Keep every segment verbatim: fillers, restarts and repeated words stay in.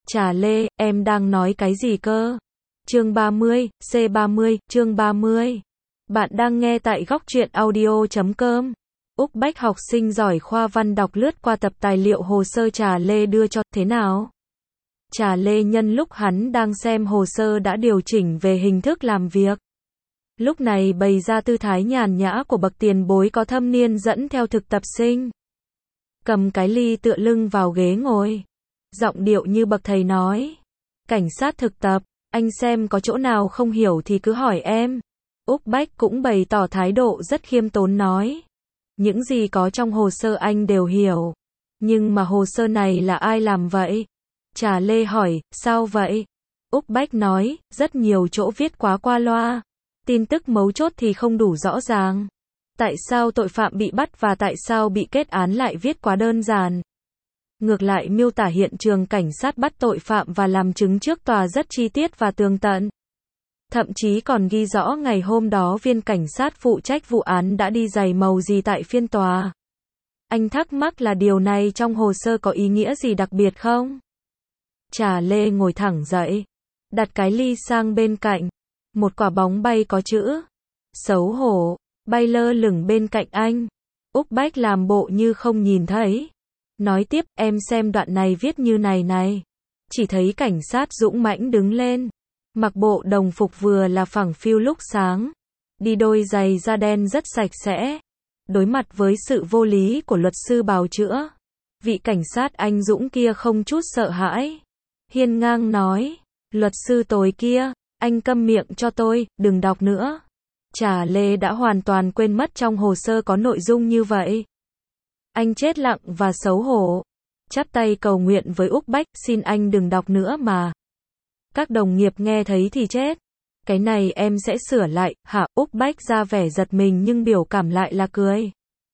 Trà Lê, em đang nói cái gì cơ? Chương ba mươi, C ba mươi, chương ba mươi. Bạn đang nghe tại góc truyện audio chấm com. Úc Bách học sinh giỏi khoa văn đọc lướt qua tập tài liệu hồ sơ Trà Lê đưa cho, thế nào? Trà Lê nhân lúc hắn đang xem hồ sơ đã điều chỉnh về hình thức làm việc. Lúc này bày ra tư thái nhàn nhã của bậc tiền bối có thâm niên dẫn theo thực tập sinh. Cầm cái ly tựa lưng vào ghế ngồi. Giọng điệu như bậc thầy nói. Cảnh sát thực tập, anh xem có chỗ nào không hiểu thì cứ hỏi em. Úc Bách cũng bày tỏ thái độ rất khiêm tốn nói. Những gì có trong hồ sơ anh đều hiểu. Nhưng mà hồ sơ này là ai làm vậy? Trà Lê hỏi, sao vậy? Úc Bách nói, rất nhiều chỗ viết quá qua loa. Tin tức mấu chốt thì không đủ rõ ràng. Tại sao tội phạm bị bắt và tại sao bị kết án lại viết quá đơn giản? Ngược lại miêu tả hiện trường cảnh sát bắt tội phạm và làm chứng trước tòa rất chi tiết và tường tận. Thậm chí còn ghi rõ ngày hôm đó viên cảnh sát phụ trách vụ án đã đi giày màu gì tại phiên tòa. Anh thắc mắc là điều này trong hồ sơ có ý nghĩa gì đặc biệt không? Trà Lê ngồi thẳng dậy, đặt cái ly sang bên cạnh. Một quả bóng bay có chữ xấu hổ bay lơ lửng bên cạnh anh. Úc Bách làm bộ như không nhìn thấy. Nói tiếp, em xem đoạn này viết như này này. Chỉ thấy cảnh sát dũng mãnh đứng lên. Mặc bộ đồng phục vừa là phẳng phiu lúc sáng. Đi đôi giày da đen rất sạch sẽ. Đối mặt với sự vô lý của luật sư bào chữa. Vị cảnh sát anh dũng kia không chút sợ hãi. Hiên ngang nói. Luật sư tối kia, anh câm miệng cho tôi, đừng đọc nữa. Trà Lê đã hoàn toàn quên mất trong hồ sơ có nội dung như vậy. Anh chết lặng và xấu hổ. Chắp tay cầu nguyện với Úc Bách, xin anh đừng đọc nữa mà. Các đồng nghiệp nghe thấy thì chết. Cái này em sẽ sửa lại, hả? Úc Bách ra vẻ giật mình nhưng biểu cảm lại là cười.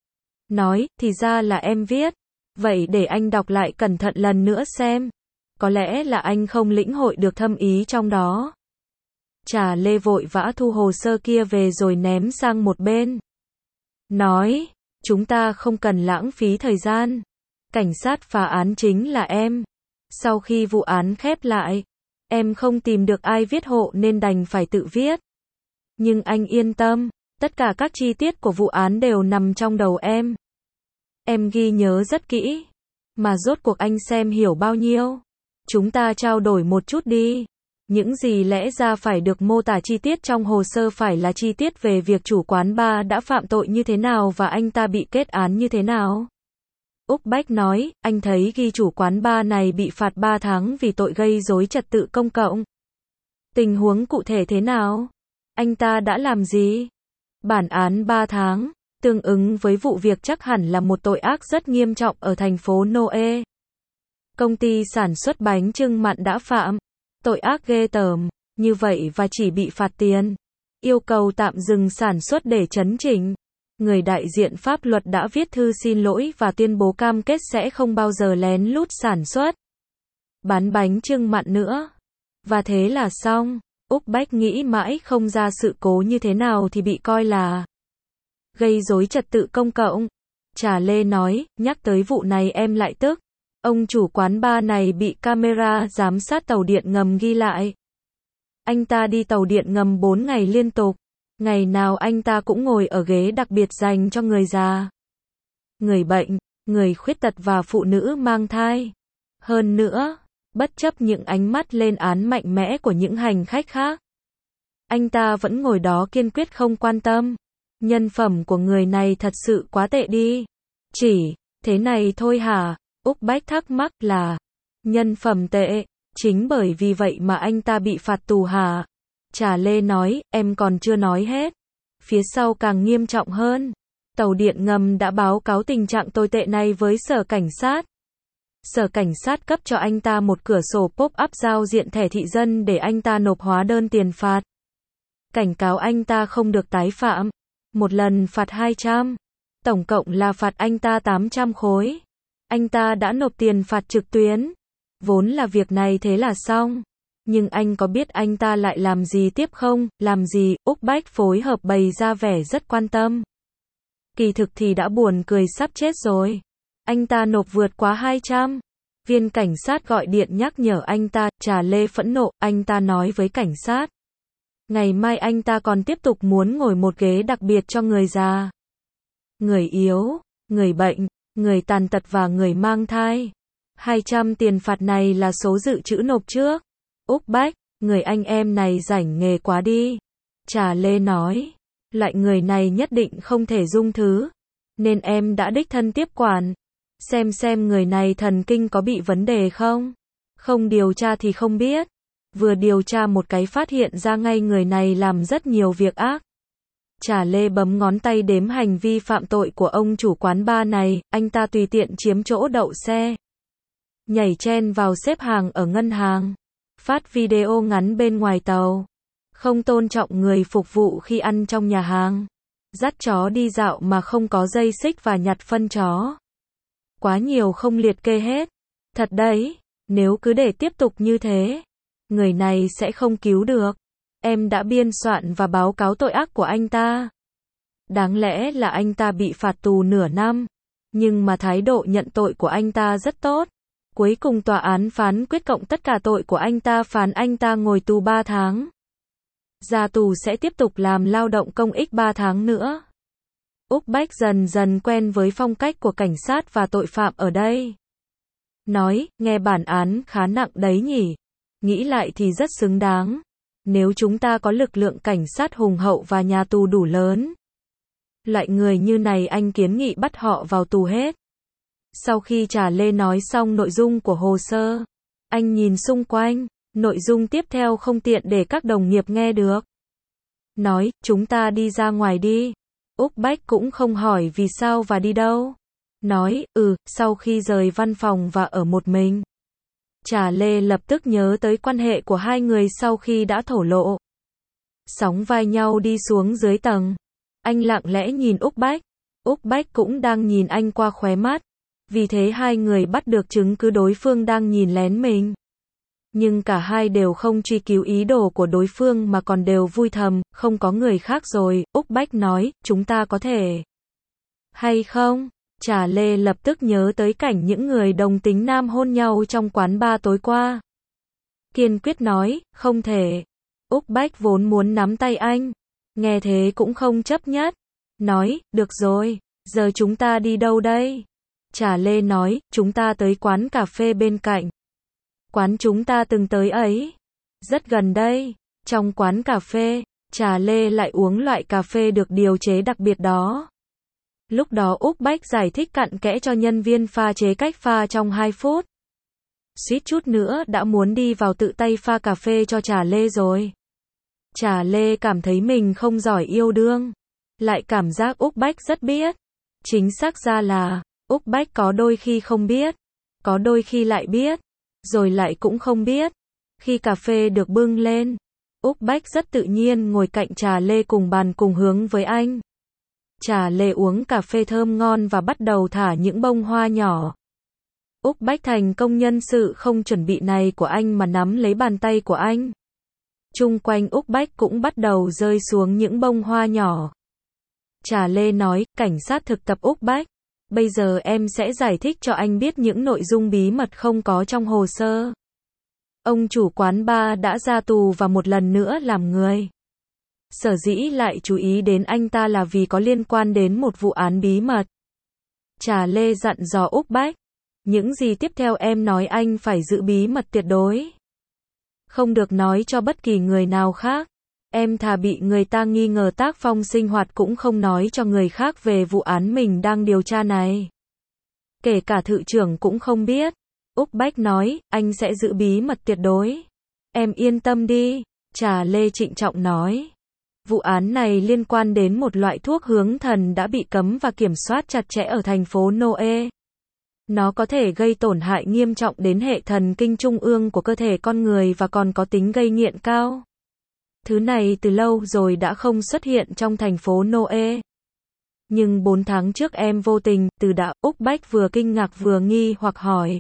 Nói, thì ra là em viết. Vậy để anh đọc lại cẩn thận lần nữa xem. Có lẽ là anh không lĩnh hội được thâm ý trong đó. Trà Lê vội vã thu hồ sơ kia về rồi ném sang một bên. Nói, chúng ta không cần lãng phí thời gian. Cảnh sát phá án chính là em. Sau khi vụ án khép lại, em không tìm được ai viết hộ nên đành phải tự viết. Nhưng anh yên tâm, tất cả các chi tiết của vụ án đều nằm trong đầu em. Em ghi nhớ rất kỹ. Mà rốt cuộc anh xem hiểu bao nhiêu? Chúng ta trao đổi một chút đi. Những gì lẽ ra phải được mô tả chi tiết trong hồ sơ phải là chi tiết về việc chủ quán bar đã phạm tội như thế nào và anh ta bị kết án như thế nào. Úc Bách nói, anh thấy ghi chủ quán bar này bị phạt ba tháng vì tội gây rối trật tự công cộng. Tình huống cụ thể thế nào? Anh ta đã làm gì? Bản án ba tháng, tương ứng với vụ việc chắc hẳn là một tội ác rất nghiêm trọng ở thành phố Noe. Công ty sản xuất bánh chưng mặn đã phạm tội ác ghê tởm, như vậy và chỉ bị phạt tiền. Yêu cầu tạm dừng sản xuất để chấn chỉnh. Người đại diện pháp luật đã viết thư xin lỗi và tuyên bố cam kết sẽ không bao giờ lén lút sản xuất, bán bánh chưng mặn nữa. Và thế là xong. Úc Bách nghĩ mãi không ra sự cố như thế nào thì bị coi là gây rối trật tự công cộng. Trà Lê nói, nhắc tới vụ này em lại tức. Ông chủ quán bar này bị camera giám sát tàu điện ngầm ghi lại. Anh ta đi tàu điện ngầm bốn ngày liên tục. Ngày nào anh ta cũng ngồi ở ghế đặc biệt dành cho người già, người bệnh, người khuyết tật và phụ nữ mang thai. Hơn nữa, bất chấp những ánh mắt lên án mạnh mẽ của những hành khách khác, anh ta vẫn ngồi đó kiên quyết không quan tâm. Nhân phẩm của người này thật sự quá tệ đi. Chỉ thế này thôi hả? Úc Bách thắc mắc là nhân phẩm tệ, chính bởi vì vậy mà anh ta bị phạt tù hả? Trà Lê nói, em còn chưa nói hết. Phía sau càng nghiêm trọng hơn. Tàu điện ngầm đã báo cáo tình trạng tồi tệ này với sở cảnh sát. Sở cảnh sát cấp cho anh ta một cửa sổ pop-up giao diện thẻ thị dân để anh ta nộp hóa đơn tiền phạt. Cảnh cáo anh ta không được tái phạm. Một lần phạt hai trăm. Tổng cộng là phạt anh ta tám trăm khối. Anh ta đã nộp tiền phạt trực tuyến. Vốn là việc này thế là xong. Nhưng anh có biết anh ta lại làm gì tiếp không? Làm gì? Úc Bách phối hợp bày ra vẻ rất quan tâm. Kỳ thực thì đã buồn cười sắp chết rồi. Anh ta nộp vượt quá hai trăm. Viên cảnh sát gọi điện nhắc nhở anh ta, Trà Lê phẫn nộ, anh ta nói với cảnh sát. Ngày mai anh ta còn tiếp tục muốn ngồi một ghế đặc biệt cho người già, người yếu, người bệnh, người tàn tật và người mang thai. hai trăm tiền phạt này là số dự trữ nộp trước. Úc Bách, người anh em này rảnh nghề quá đi. Trà Lê nói, loại người này nhất định không thể dung thứ, nên em đã đích thân tiếp quản. Xem xem người này thần kinh có bị vấn đề không? Không điều tra thì không biết. Vừa điều tra một cái phát hiện ra ngay người này làm rất nhiều việc ác. Trà Lê bấm ngón tay đếm hành vi phạm tội của ông chủ quán bar này, anh ta tùy tiện chiếm chỗ đậu xe, nhảy chen vào xếp hàng ở ngân hàng, phát video ngắn bên ngoài tàu, không tôn trọng người phục vụ khi ăn trong nhà hàng, dắt chó đi dạo mà không có dây xích và nhặt phân chó. Quá nhiều không liệt kê hết. Thật đấy, nếu cứ để tiếp tục như thế, người này sẽ không cứu được. Em đã biên soạn và báo cáo tội ác của anh ta. Đáng lẽ là anh ta bị phạt tù nửa năm, nhưng mà thái độ nhận tội của anh ta rất tốt. Cuối cùng tòa án phán quyết cộng tất cả tội của anh ta, phán anh ta ngồi tù ba tháng. Ra tù sẽ tiếp tục làm lao động công ích ba tháng nữa. Úc Bách dần dần quen với phong cách của cảnh sát và tội phạm ở đây. Nói, nghe bản án khá nặng đấy nhỉ. Nghĩ lại thì rất xứng đáng. Nếu chúng ta có lực lượng cảnh sát hùng hậu và nhà tù đủ lớn, loại người như này anh kiến nghị bắt họ vào tù hết. Sau khi Trà Lê nói xong nội dung của hồ sơ, anh nhìn xung quanh, nội dung tiếp theo không tiện để các đồng nghiệp nghe được. Nói, chúng ta đi ra ngoài đi. Úc Bách cũng không hỏi vì sao và đi đâu. Nói, ừ, sau khi rời văn phòng và ở một mình. Trà Lê lập tức nhớ tới quan hệ của hai người sau khi đã thổ lộ. Sóng vai nhau đi xuống dưới tầng. Anh lặng lẽ nhìn Úc Bách. Úc Bách cũng đang nhìn anh qua khóe mắt. Vì thế hai người bắt được chứng cứ đối phương đang nhìn lén mình. Nhưng cả hai đều không truy cứu ý đồ của đối phương mà còn đều vui thầm, không có người khác rồi. Úc Bách nói, chúng ta có thể hay không? Trà Lê lập tức nhớ tới cảnh những người đồng tính nam hôn nhau trong quán bar tối qua. Kiên quyết nói, không thể. Úc Bách vốn muốn nắm tay anh, nghe thế cũng không chấp nhất. Nói, được rồi, giờ chúng ta đi đâu đây? Trà Lê nói, chúng ta tới quán cà phê bên cạnh. Quán chúng ta từng tới ấy. Rất gần đây. Trong quán cà phê, Trà Lê lại uống loại cà phê được điều chế đặc biệt đó. Lúc đó Úc Bách giải thích cặn kẽ cho nhân viên pha chế cách pha trong hai phút. Suýt chút nữa đã muốn đi vào tự tay pha cà phê cho Trà Lê rồi. Trà Lê cảm thấy mình không giỏi yêu đương. Lại cảm giác Úc Bách rất biết. Chính xác ra là, Úc Bách có đôi khi không biết. Có đôi khi lại biết. Rồi lại cũng không biết. Khi cà phê được bưng lên, Úc Bách rất tự nhiên ngồi cạnh Trà Lê cùng bàn cùng hướng với anh. Trà Lê uống cà phê thơm ngon và bắt đầu thả những bông hoa nhỏ. Úc Bách thành công nhân sự không chuẩn bị này của anh mà nắm lấy bàn tay của anh. Chung quanh Úc Bách cũng bắt đầu rơi xuống những bông hoa nhỏ. Trà Lê nói, cảnh sát thực tập Úc Bách. Bây giờ em sẽ giải thích cho anh biết những nội dung bí mật không có trong hồ sơ. Ông chủ quán bar đã ra tù và một lần nữa làm người. Sở dĩ lại chú ý đến anh ta là vì có liên quan đến một vụ án bí mật. Trà Lê dặn dò Úc Bách. Những gì tiếp theo em nói anh phải giữ bí mật tuyệt đối. Không được nói cho bất kỳ người nào khác. Em thà bị người ta nghi ngờ tác phong sinh hoạt cũng không nói cho người khác về vụ án mình đang điều tra này. Kể cả thự trưởng cũng không biết. Úc Bách nói, anh sẽ giữ bí mật tuyệt đối. Em yên tâm đi, Trà Lê trịnh trọng nói. Vụ án này liên quan đến một loại thuốc hướng thần đã bị cấm và kiểm soát chặt chẽ ở thành phố Noe. Nó có thể gây tổn hại nghiêm trọng đến hệ thần kinh trung ương của cơ thể con người và còn có tính gây nghiện cao. Thứ này từ lâu rồi đã không xuất hiện trong thành phố Noe. Nhưng bốn tháng trước em vô tình, từ đã, Úc Bách vừa kinh ngạc vừa nghi hoặc hỏi.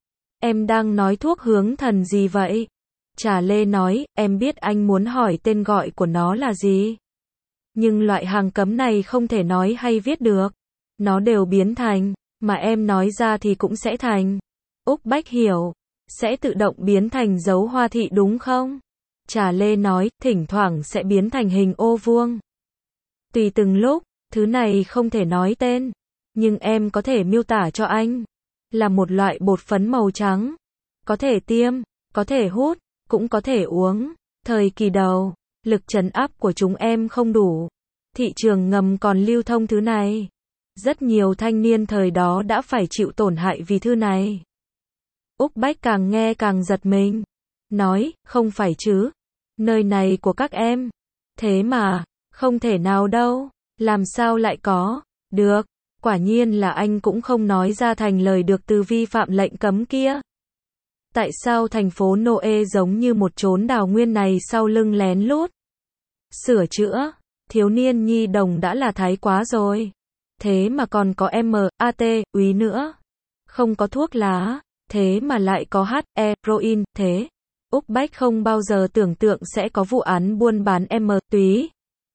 Em đang nói thuốc hướng thần gì vậy? Trà Lê nói, em biết anh muốn hỏi tên gọi của nó là gì. Nhưng loại hàng cấm này không thể nói hay viết được. Nó đều biến thành, mà em nói ra thì cũng sẽ thành. Úc Bách hiểu. Sẽ tự động biến thành dấu hoa thị đúng không? Trà Lê nói, thỉnh thoảng sẽ biến thành hình ô vuông. Tùy từng lúc, thứ này không thể nói tên. Nhưng em có thể miêu tả cho anh. Là một loại bột phấn màu trắng. Có thể tiêm, có thể hút, cũng có thể uống. Thời kỳ đầu, lực trấn áp của chúng em không đủ. Thị trường ngầm còn lưu thông thứ này. Rất nhiều thanh niên thời đó đã phải chịu tổn hại vì thứ này. Úc Bách càng nghe càng giật mình. Nói, không phải chứ. Nơi này của các em. Thế mà, không thể nào đâu. Làm sao lại có? Được. Quả nhiên là anh cũng không nói ra thành lời được từ vi phạm lệnh cấm kia. Tại sao thành phố Noe giống như một chốn đào nguyên này sau lưng lén lút? Sửa chữa. Thiếu niên nhi đồng đã là thái quá rồi. Thế mà còn có em a tê, úy nữa. Không có thuốc lá. Thế mà lại có heroin, thế. Úc Bách không bao giờ tưởng tượng sẽ có vụ án buôn bán M túy.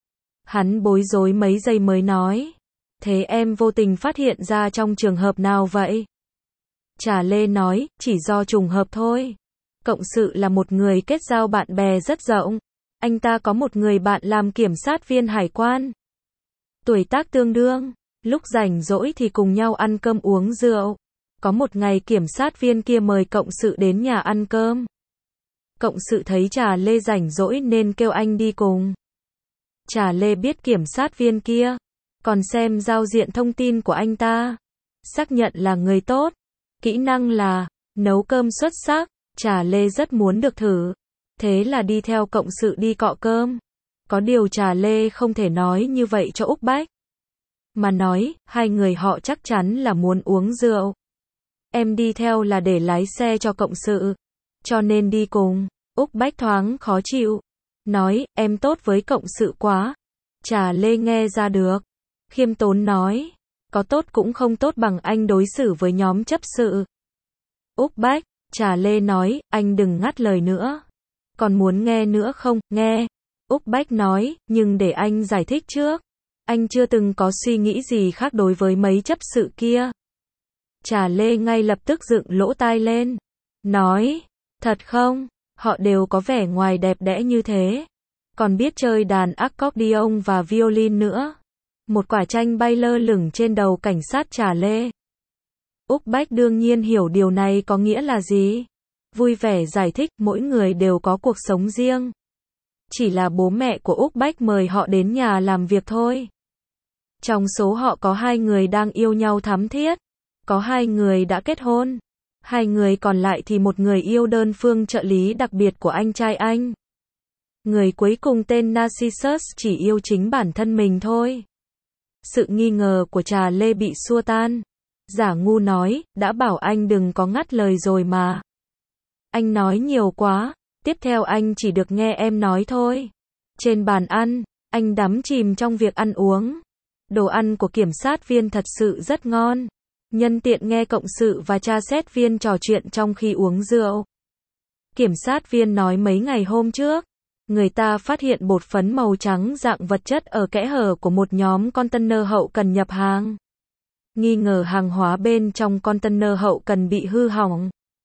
Hắn bối rối mấy giây mới nói. Thế em vô tình phát hiện ra trong trường hợp nào vậy? Trà Lê nói, chỉ do trùng hợp thôi. Cộng sự là một người kết giao bạn bè rất rộng. Anh ta có một người bạn làm kiểm sát viên hải quan. Tuổi tác tương đương. Lúc rảnh rỗi thì cùng nhau ăn cơm uống rượu. Có một ngày kiểm sát viên kia mời cộng sự đến nhà ăn cơm. Cộng sự thấy Trà Lê rảnh rỗi nên kêu anh đi cùng. Trà Lê biết kiểm sát viên kia. Còn xem giao diện thông tin của anh ta. Xác nhận là người tốt. Kỹ năng là nấu cơm xuất sắc. Trà Lê rất muốn được thử. Thế là đi theo cộng sự đi cọ cơm. Có điều Trà Lê không thể nói như vậy cho Úc Bách. Mà nói, hai người họ chắc chắn là muốn uống rượu. Em đi theo là để lái xe cho cộng sự. Cho nên đi cùng. Úc Bách thoáng khó chịu. Nói, em tốt với cộng sự quá. Trà Lê nghe ra được. Khiêm tốn nói. Có tốt cũng không tốt bằng anh đối xử với nhóm chấp sự. Úc Bách, Trà Lê nói, anh đừng ngắt lời nữa. Còn muốn nghe nữa không? Nghe. Úc Bách nói, nhưng để anh giải thích trước. Anh chưa từng có suy nghĩ gì khác đối với mấy chấp sự kia. Trà Lê ngay lập tức dựng lỗ tai lên. Nói, thật không? Họ đều có vẻ ngoài đẹp đẽ như thế. Còn biết chơi đàn accordion và violin nữa. Một quả chanh bay lơ lửng trên đầu cảnh sát Trà Lê. Úc Bách đương nhiên hiểu điều này có nghĩa là gì. Vui vẻ giải thích, mỗi người đều có cuộc sống riêng. Chỉ là bố mẹ của Úc Bách mời họ đến nhà làm việc thôi. Trong số họ có hai người đang yêu nhau thắm thiết. Có hai người đã kết hôn. Hai người còn lại thì một người yêu đơn phương trợ lý đặc biệt của anh trai anh. Người cuối cùng tên Narcissus chỉ yêu chính bản thân mình thôi. Sự nghi ngờ của Trà Lê bị xua tan. Giả ngu nói, đã bảo anh đừng có ngắt lời rồi mà. Anh nói nhiều quá, tiếp theo anh chỉ được nghe em nói thôi. Trên bàn ăn, anh đắm chìm trong việc ăn uống. Đồ ăn của kiểm sát viên thật sự rất ngon. Nhân tiện nghe cộng sự và tra xét viên trò chuyện trong khi uống rượu. Kiểm sát viên nói mấy ngày hôm trước, người ta phát hiện bột phấn màu trắng dạng vật chất ở kẽ hở của một nhóm container hậu cần nhập hàng. Nghi ngờ hàng hóa bên trong container hậu cần bị hư hỏng.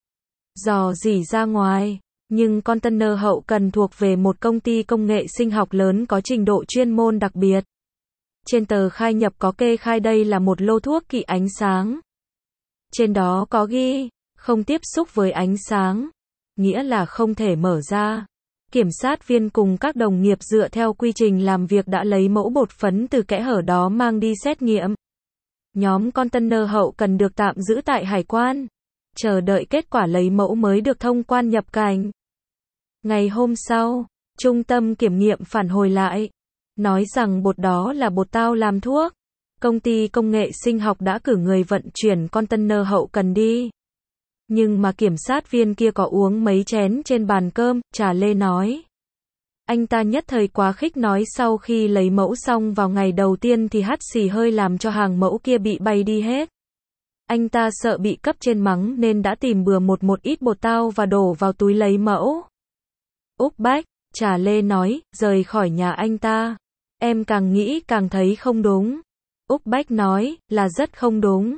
Dò dỉ ra ngoài, nhưng container hậu cần thuộc về một công ty công nghệ sinh học lớn có trình độ chuyên môn đặc biệt. Trên tờ khai nhập có kê khai đây là một lô thuốc kỵ ánh sáng. Trên đó có ghi, không tiếp xúc với ánh sáng, nghĩa là không thể mở ra. Kiểm sát viên cùng các đồng nghiệp dựa theo quy trình làm việc đã lấy mẫu bột phấn từ kẽ hở đó mang đi xét nghiệm. Nhóm container hậu cần được tạm giữ tại hải quan, chờ đợi kết quả lấy mẫu mới được thông quan nhập cảnh. Ngày hôm sau, trung tâm kiểm nghiệm phản hồi lại, nói rằng bột đó là bột tao làm thuốc. Công ty công nghệ sinh học đã cử người vận chuyển container hậu cần đi. Nhưng mà kiểm sát viên kia có uống mấy chén trên bàn cơm, Trà Lê nói. Anh ta nhất thời quá khích nói sau khi lấy mẫu xong vào ngày đầu tiên thì hắt xì hơi làm cho hàng mẫu kia bị bay đi hết. Anh ta sợ bị cấp trên mắng nên đã tìm bừa một một ít bột tao và đổ vào túi lấy mẫu. Úc Bách, Trà Lê nói, rời khỏi nhà anh ta. Em càng nghĩ càng thấy không đúng. Úc Bách nói, là rất không đúng.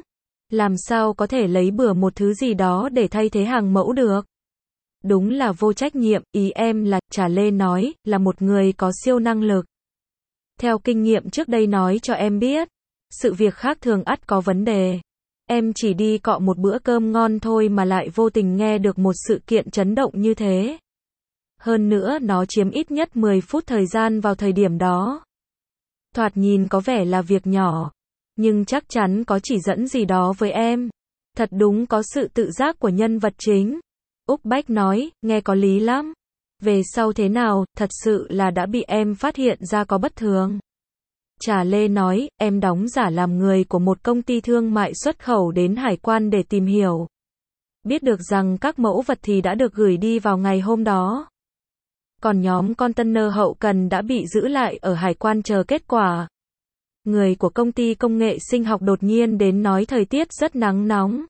Làm sao có thể lấy bừa một thứ gì đó để thay thế hàng mẫu được? Đúng là vô trách nhiệm, ý em là, Trà Lê nói, là một người có siêu năng lực. Theo kinh nghiệm trước đây nói cho em biết, sự việc khác thường ắt có vấn đề. Em chỉ đi cọ một bữa cơm ngon thôi mà lại vô tình nghe được một sự kiện chấn động như thế. Hơn nữa nó chiếm ít nhất mười phút thời gian vào thời điểm đó. Thoạt nhìn có vẻ là việc nhỏ, nhưng chắc chắn có chỉ dẫn gì đó với em. Thật đúng có sự tự giác của nhân vật chính. Úc Bách nói, nghe có lý lắm. Về sau thế nào, thật sự là đã bị em phát hiện ra có bất thường. Trà Lê nói, em đóng giả làm người của một công ty thương mại xuất khẩu đến hải quan để tìm hiểu. Biết được rằng các mẫu vật thì đã được gửi đi vào ngày hôm đó. Còn nhóm container hậu cần đã bị giữ lại ở hải quan chờ kết quả. Người của công ty công nghệ sinh học đột nhiên đến nói thời tiết rất nắng nóng.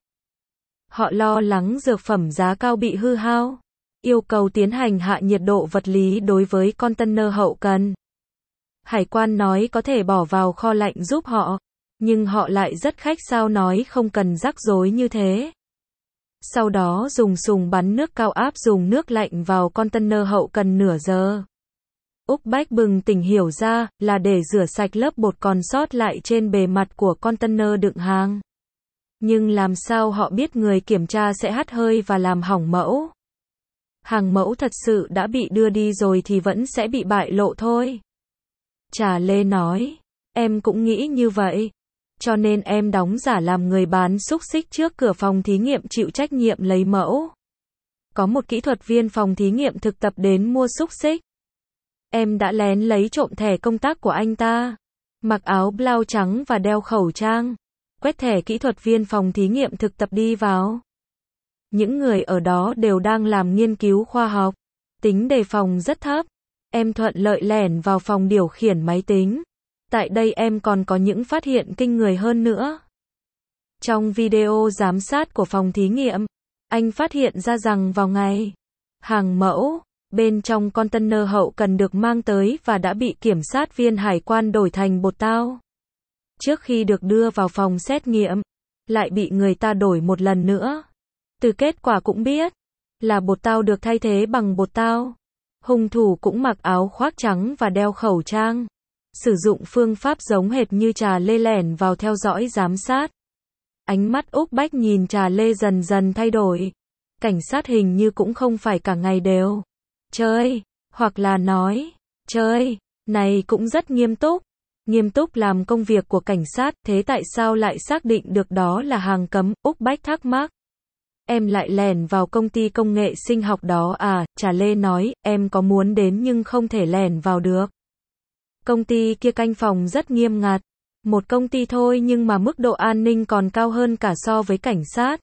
Họ lo lắng dược phẩm giá cao bị hư hao. Yêu cầu tiến hành hạ nhiệt độ vật lý đối với container hậu cần. Hải quan nói có thể bỏ vào kho lạnh giúp họ. Nhưng họ lại rất khách sáo nói không cần rắc rối như thế. Sau đó dùng súng bắn nước cao áp dùng nước lạnh vào container hậu cần nửa giờ. Úc Bách bừng tỉnh hiểu ra, là để rửa sạch lớp bột còn sót lại trên bề mặt của container đựng hàng. Nhưng làm sao họ biết người kiểm tra sẽ hắt hơi và làm hỏng mẫu? Hàng mẫu thật sự đã bị đưa đi rồi thì vẫn sẽ bị bại lộ thôi. Trà Lê nói, em cũng nghĩ như vậy. Cho nên em đóng giả làm người bán xúc xích trước cửa phòng thí nghiệm chịu trách nhiệm lấy mẫu. Có một kỹ thuật viên phòng thí nghiệm thực tập đến mua xúc xích. Em đã lén lấy trộm thẻ công tác của anh ta. Mặc áo blau trắng và đeo khẩu trang. Quét thẻ kỹ thuật viên phòng thí nghiệm thực tập đi vào. Những người ở đó đều đang làm nghiên cứu khoa học. Tính đề phòng rất thấp. Em thuận lợi lẻn vào phòng điều khiển máy tính. Tại đây em còn có những phát hiện kinh người hơn nữa. Trong video giám sát của phòng thí nghiệm, anh phát hiện ra rằng vào ngày hàng mẫu, bên trong container hậu cần được mang tới và đã bị kiểm sát viên hải quan đổi thành bột tao. Trước khi được đưa vào phòng xét nghiệm, lại bị người ta đổi một lần nữa. Từ kết quả cũng biết, là bột tao được thay thế bằng bột tao. Hung thủ cũng mặc áo khoác trắng và đeo khẩu trang. Sử dụng phương pháp giống hệt như Trà Lê lẻn vào theo dõi giám sát. Ánh mắt Úc Bách nhìn Trà Lê dần dần thay đổi. Cảnh sát hình như cũng không phải cả ngày đều chơi, hoặc là nói, chơi, này cũng rất nghiêm túc. Nghiêm túc làm công việc của cảnh sát, thế tại sao lại xác định được đó là hàng cấm? Úc Bách thắc mắc. Em lại lẻn vào công ty công nghệ sinh học đó à? Trà Lê nói, em có muốn đến nhưng không thể lẻn vào được. Công ty kia canh phòng rất nghiêm ngặt. Một công ty thôi nhưng mà mức độ an ninh còn cao hơn cả so với cảnh sát.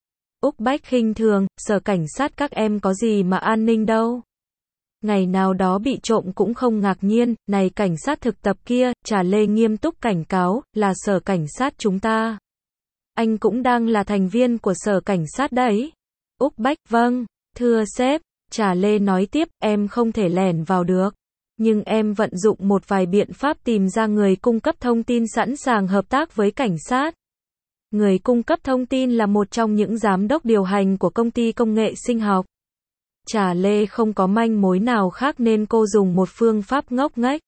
Úc Bách khinh thường, sở cảnh sát các em có gì mà an ninh đâu. Ngày nào đó bị trộm cũng không ngạc nhiên, này cảnh sát thực tập kia, Trà Lê nghiêm túc cảnh cáo, là sở cảnh sát chúng ta. Anh cũng đang là thành viên của sở cảnh sát đấy. Úc Bách, vâng, thưa sếp, Trà Lê nói tiếp, em không thể lẻn vào được. Nhưng em vận dụng một vài biện pháp tìm ra người cung cấp thông tin sẵn sàng hợp tác với cảnh sát. Người cung cấp thông tin là một trong những giám đốc điều hành của công ty công nghệ sinh học. Trà Lê không có manh mối nào khác nên cô dùng một phương pháp ngốc nghếch.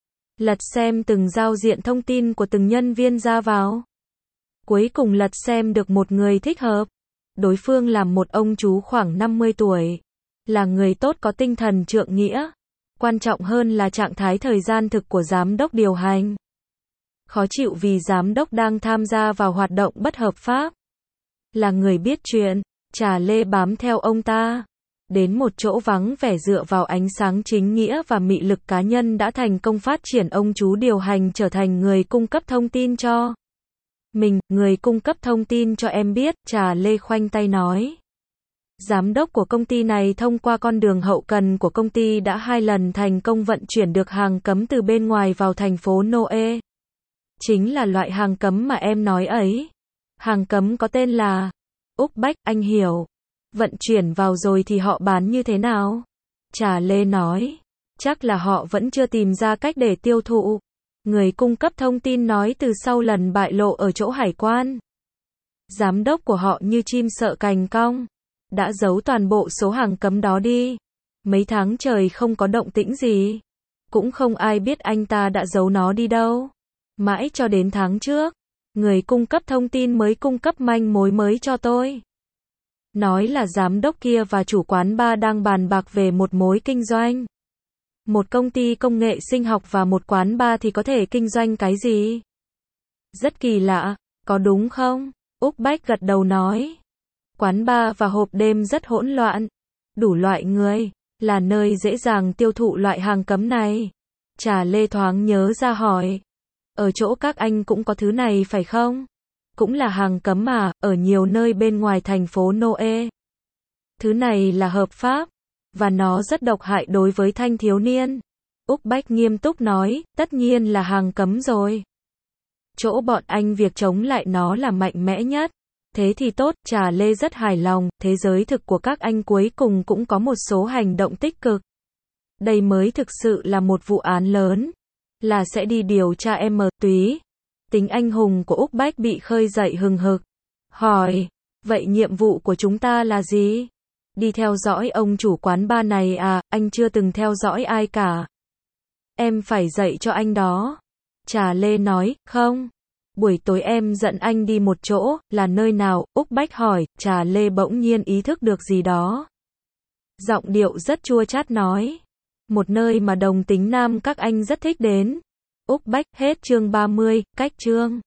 Lật xem từng giao diện thông tin của từng nhân viên ra vào. Cuối cùng lật xem được một người thích hợp. Đối phương là một ông chú khoảng năm mươi tuổi. Là người tốt có tinh thần trượng nghĩa. Quan trọng hơn là trạng thái thời gian thực của giám đốc điều hành. Khó chịu vì giám đốc đang tham gia vào hoạt động bất hợp pháp. Là người biết chuyện, Trà Lê bám theo ông ta. Đến một chỗ vắng vẻ dựa vào ánh sáng chính nghĩa và mị lực cá nhân đã thành công phát triển ông chú điều hành trở thành người cung cấp thông tin cho mình, người cung cấp thông tin cho em biết, Trà Lê khoanh tay nói. Giám đốc của công ty này thông qua con đường hậu cần của công ty đã hai lần thành công vận chuyển được hàng cấm từ bên ngoài vào thành phố Noe. Chính là loại hàng cấm mà em nói ấy. Hàng cấm có tên là Úc Bách, anh hiểu. Vận chuyển vào rồi thì họ bán như thế nào? Trà Lê nói. Chắc là họ vẫn chưa tìm ra cách để tiêu thụ. Người cung cấp thông tin nói từ sau lần bại lộ ở chỗ hải quan. Giám đốc của họ như chim sợ cành cong. Đã giấu toàn bộ số hàng cấm đó đi. Mấy tháng trời không có động tĩnh gì. Cũng không ai biết anh ta đã giấu nó đi đâu. Mãi cho đến tháng trước, người cung cấp thông tin mới cung cấp manh mối mới cho tôi. Nói là giám đốc kia và chủ quán bar đang bàn bạc về một mối kinh doanh. Một công ty công nghệ sinh học và một quán bar thì có thể kinh doanh cái gì? Rất kỳ lạ, có đúng không? Úc Bách gật đầu nói. Quán bar và hộp đêm rất hỗn loạn. Đủ loại người, là nơi dễ dàng tiêu thụ loại hàng cấm này. Trà Lê thoáng nhớ ra hỏi. Ở chỗ các anh cũng có thứ này phải không? Cũng là hàng cấm mà, ở nhiều nơi bên ngoài thành phố Noe. Thứ này là hợp pháp, và nó rất độc hại đối với thanh thiếu niên. Úc Bách nghiêm túc nói, tất nhiên là hàng cấm rồi. Chỗ bọn anh việc chống lại nó là mạnh mẽ nhất. Thế thì tốt, Trà Lê rất hài lòng, thế giới thực của các anh cuối cùng cũng có một số hành động tích cực. Đây mới thực sự là một vụ án lớn. Là sẽ đi điều tra em túy. Tính anh hùng của Úc Bách bị khơi dậy hừng hực. Hỏi, vậy nhiệm vụ của chúng ta là gì? Đi theo dõi ông chủ quán bar này à, anh chưa từng theo dõi ai cả. Em phải dạy cho anh đó. Trà Lê nói, không. Buổi tối em dẫn anh đi một chỗ, là nơi nào? Úc Bách hỏi, Trà Lê bỗng nhiên ý thức được gì đó. Giọng điệu rất chua chát nói. Một nơi mà đồng tính nam các anh rất thích đến. Úc Bách, hết chương ba mươi, cách chương.